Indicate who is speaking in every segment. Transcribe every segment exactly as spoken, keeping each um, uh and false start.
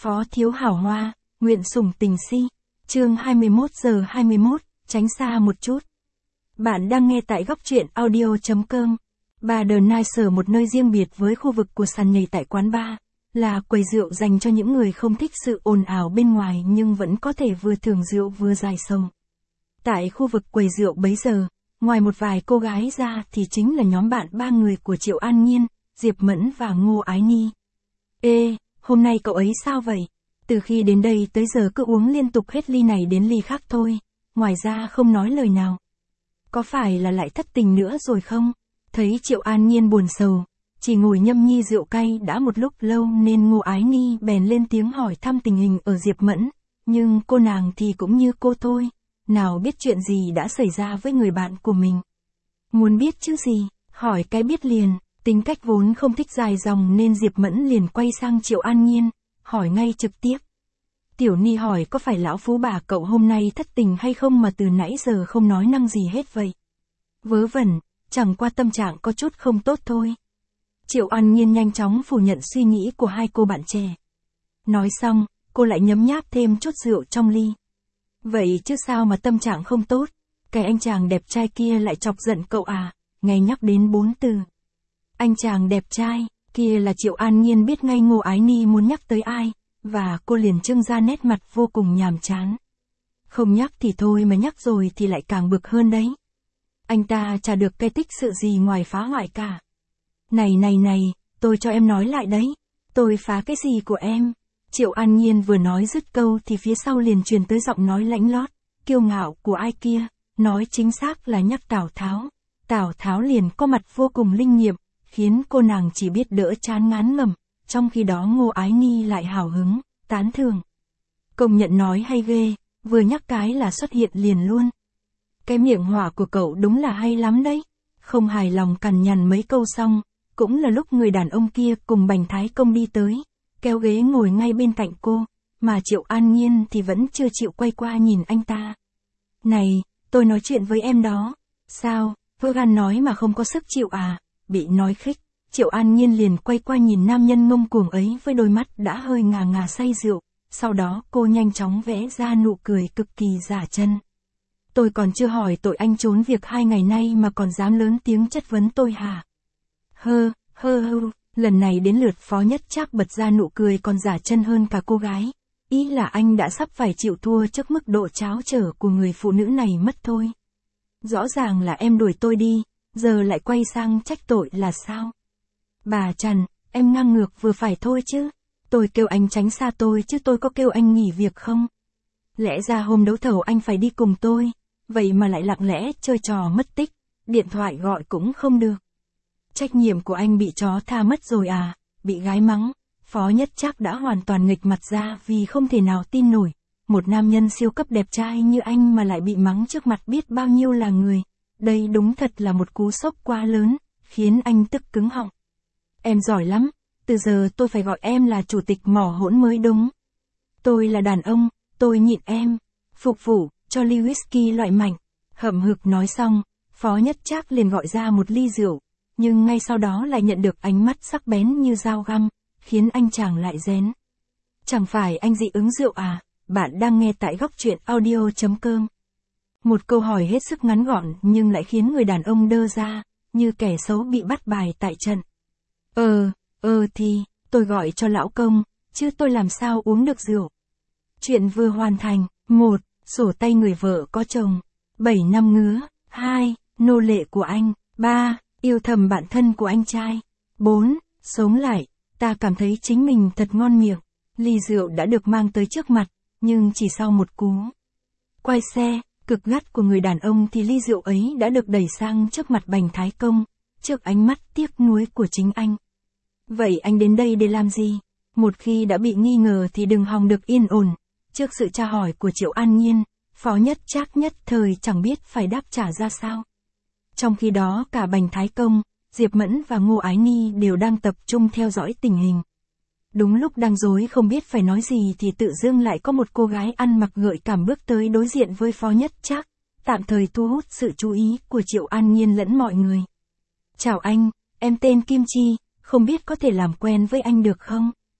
Speaker 1: Phó thiếu hảo hoa, nguyện sủng tình si. Chương hai mươi mốt giờ hai mươi mốt, tránh xa một chút. Bạn đang nghe tại góc truyện audio chấm com. Bar The Nice, một nơi riêng biệt với khu vực của sàn nhảy tại quán bar, là quầy rượu dành cho những người không thích sự ồn ào bên ngoài nhưng vẫn có thể vừa thưởng rượu vừa giải sầu. Tại khu vực quầy rượu bấy giờ, ngoài một vài cô gái ra thì chính là nhóm bạn ba người của Triệu An Nhiên, Diệp Mẫn và Ngô Ái Ni. Ê, hôm nay cậu ấy sao vậy? Từ khi đến đây tới giờ cứ uống liên tục hết ly này đến ly khác thôi, ngoài ra không nói lời nào. Có phải là lại thất tình nữa rồi không? Thấy Triệu An Nhiên buồn sầu, chỉ ngồi nhâm nhi rượu cay đã một lúc lâu nên Ngô Ái Ni bèn lên tiếng hỏi thăm tình hình ở Diệp Mẫn, nhưng cô nàng thì cũng như cô thôi, nào biết chuyện gì đã xảy ra với người bạn của mình. Muốn biết chứ gì, hỏi cái biết liền, tính cách vốn không thích dài dòng nên Diệp Mẫn liền quay sang Triệu An Nhiên, hỏi ngay trực tiếp. Tiểu Ni hỏi có phải lão phú bà cậu hôm nay thất tình hay không mà từ nãy giờ không nói năng gì hết vậy? Vớ vẩn, chẳng qua tâm trạng có chút không tốt thôi. Triệu An Nhiên nhanh chóng phủ nhận suy nghĩ của hai cô bạn trẻ. Nói xong, cô lại nhấm nháp thêm chút rượu trong ly. Vậy chứ sao mà tâm trạng không tốt? Cái anh chàng đẹp trai kia lại chọc giận cậu à? Nghe nhắc đến bốn từ. Anh chàng đẹp trai kia là Triệu An Nhiên biết ngay Ngô Ái Ni muốn nhắc tới ai, và cô liền trưng ra nét mặt vô cùng nhàm chán. Không nhắc thì thôi mà nhắc rồi thì lại càng bực hơn đấy. Anh ta chả được cái tích sự gì ngoài phá hoại cả. Này này này, tôi cho em nói lại đấy. Tôi phá cái gì của em? Triệu An Nhiên vừa nói dứt câu thì phía sau liền truyền tới giọng nói lãnh lót, kiêu ngạo của ai kia, nói chính xác là nhắc Tào Tháo. Tào Tháo liền có mặt vô cùng linh nghiệm, khiến cô nàng chỉ biết đỡ chán ngán ngẩm, trong khi đó Ngô Ái Ni lại hào hứng, tán thưởng. Công nhận nói hay ghê, vừa nhắc cái là xuất hiện liền luôn. Cái miệng hỏa của cậu đúng là hay lắm đấy. Không hài lòng cằn nhằn mấy câu xong, cũng là lúc người đàn ông kia cùng Bành Thái Công đi tới, kéo ghế ngồi ngay bên cạnh cô, mà Triệu An Nhiên thì vẫn chưa chịu quay qua nhìn anh ta. Này, tôi nói chuyện với em đó. Sao, vơ gan nói mà không có sức chịu à? Bị nói khích, Triệu An Nhiên liền quay qua nhìn nam nhân ngông cuồng ấy với đôi mắt đã hơi ngà ngà say rượu, sau đó cô nhanh chóng vẽ ra nụ cười cực kỳ giả chân. Tôi còn chưa hỏi tội anh trốn việc hai ngày nay mà còn dám lớn tiếng chất vấn tôi hả? Hơ, hơ hơ, lần này đến lượt Phó Nhất Trác bật ra nụ cười còn giả chân hơn cả cô gái. Ý là anh đã sắp phải chịu thua trước mức độ tráo trở của người phụ nữ này mất thôi. Rõ ràng là em đuổi tôi đi, giờ lại quay sang trách tội là sao? Bà Trần, em ngang ngược vừa phải thôi chứ. Tôi kêu anh tránh xa tôi chứ tôi có kêu anh nghỉ việc không? Lẽ ra hôm đấu thầu anh phải đi cùng tôi, vậy mà lại lặng lẽ chơi trò mất tích, điện thoại gọi cũng không được. Trách nhiệm của anh bị chó tha mất rồi à, bị gái mắng. Phó Nhất Trác đã hoàn toàn nghịch mặt ra vì không thể nào tin nổi, một nam nhân siêu cấp đẹp trai như anh mà lại bị mắng trước mặt biết bao nhiêu là người. Đây đúng thật là một cú sốc quá lớn, khiến anh tức cứng họng. Em giỏi lắm, từ giờ tôi phải gọi em là chủ tịch mỏ hỗn mới đúng. Tôi là đàn ông, tôi nhịn em. Phục vụ, cho ly whisky loại mạnh. Hậm hực nói xong, Phó Nhất Trác liền gọi ra một ly rượu, nhưng ngay sau đó lại nhận được ánh mắt sắc bén như dao găm, khiến anh chàng lại rén. Chẳng phải anh dị ứng rượu à? Bạn đang nghe tại góc truyện audio chấm com. Một câu hỏi hết sức ngắn gọn nhưng lại khiến người đàn ông đơ ra, như kẻ xấu bị bắt bài tại trận. Ờ, ờ thì, tôi gọi cho lão công, chứ tôi làm sao uống được rượu. Chuyện vừa hoàn thành. Một, sổ tay người vợ có chồng. Bảy năm ngứa. Hai, nô lệ của anh. Ba, yêu thầm bạn thân của anh trai. Bốn, sống lại, ta cảm thấy chính mình thật ngon miệng. Ly rượu đã được mang tới trước mặt, nhưng chỉ sau một cú quay xe cực gắt của người đàn ông thì ly rượu ấy đã được đẩy sang trước mặt Bành Thái Công, trước ánh mắt tiếc nuối của chính anh. Vậy anh đến đây để làm gì? Một khi đã bị nghi ngờ thì đừng hòng được yên ổn. Trước sự tra hỏi của Triệu An Nhiên, Phó Nhất Trác nhất thời chẳng biết phải đáp trả ra sao. Trong khi đó cả Bành Thái Công, Diệp Mẫn và Ngô Ái Ni đều đang tập trung theo dõi tình hình. Đúng lúc đang rối không biết phải nói gì thì tự dưng lại có một cô gái ăn mặc gợi cảm bước tới đối diện với Phó Nhất Trác, tạm thời thu hút sự chú ý của Triệu An Nhiên lẫn mọi người. Chào anh, em tên Kim Chi, không biết có thể làm quen với anh được không?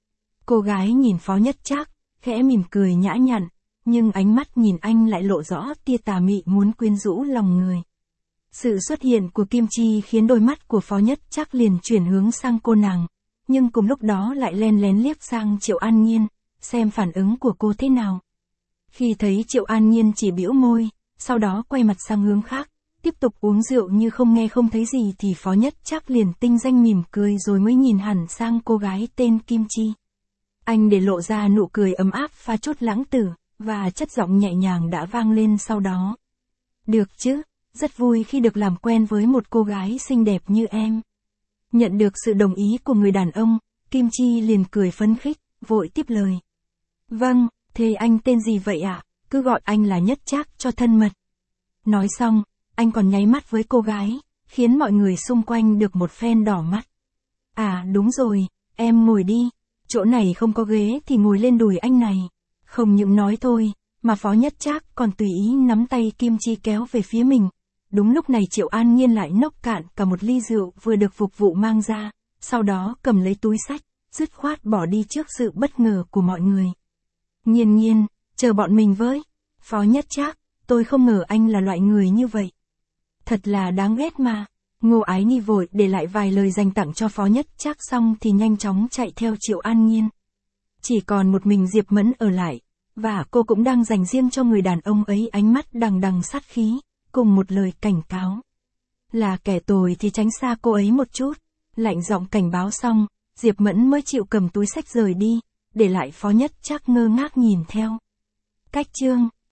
Speaker 1: Cô gái nhìn Phó Nhất Trác, khẽ mỉm cười nhã nhặn, nhưng ánh mắt nhìn anh lại lộ rõ tia tà mị muốn quyến rũ lòng người. Sự xuất hiện của Kim Chi khiến đôi mắt của Phó Nhất Trác liền chuyển hướng sang cô nàng, nhưng cùng lúc đó lại len lén liếc sang Triệu An Nhiên, xem phản ứng của cô thế nào. Khi thấy Triệu An Nhiên chỉ bĩu môi, sau đó quay mặt sang hướng khác, tiếp tục uống rượu như không nghe không thấy gì thì Phó Nhất Trác liền tinh danh mỉm cười rồi mới nhìn hẳn sang cô gái tên Kim Chi. Anh để lộ ra nụ cười ấm áp pha chút lãng tử, và chất giọng nhẹ nhàng đã vang lên sau đó. Được chứ, rất vui khi được làm quen với một cô gái xinh đẹp như em. Nhận được sự đồng ý của người đàn ông, Kim Chi liền cười phấn khích, vội tiếp lời. Vâng, thế anh tên gì vậy ạ? À? Cứ gọi anh là Nhất Trác cho thân mật. Nói xong, anh còn nháy mắt với cô gái, khiến mọi người xung quanh được một phen đỏ mắt. À đúng rồi, em ngồi đi, chỗ này không có ghế thì ngồi lên đùi anh này. Không những nói thôi, mà Phó Nhất Trác còn tùy ý nắm tay Kim Chi kéo về phía mình. Đúng lúc này Triệu An Nhiên lại nốc cạn cả một ly rượu vừa được phục vụ mang ra, sau đó cầm lấy túi xách, dứt khoát bỏ đi trước sự bất ngờ của mọi người. Nhiên Nhiên, chờ bọn mình với. Phó Nhất Trác, tôi không ngờ anh là loại người như vậy. Thật là đáng ghét mà. Ngô Ái Nhi vội để lại vài lời dành tặng cho Phó Nhất Trác xong thì nhanh chóng chạy theo Triệu An Nhiên. Chỉ còn một mình Diệp Mẫn ở lại, và cô cũng đang dành riêng cho người đàn ông ấy ánh mắt đằng đằng sát khí, cùng một lời cảnh cáo. Là kẻ tồi thì tránh xa cô ấy một chút. Lạnh giọng cảnh báo xong, Diệp Mẫn mới chịu cầm túi xách rời đi, để lại Phó Nhất Trác ngơ ngác nhìn theo. Cách chương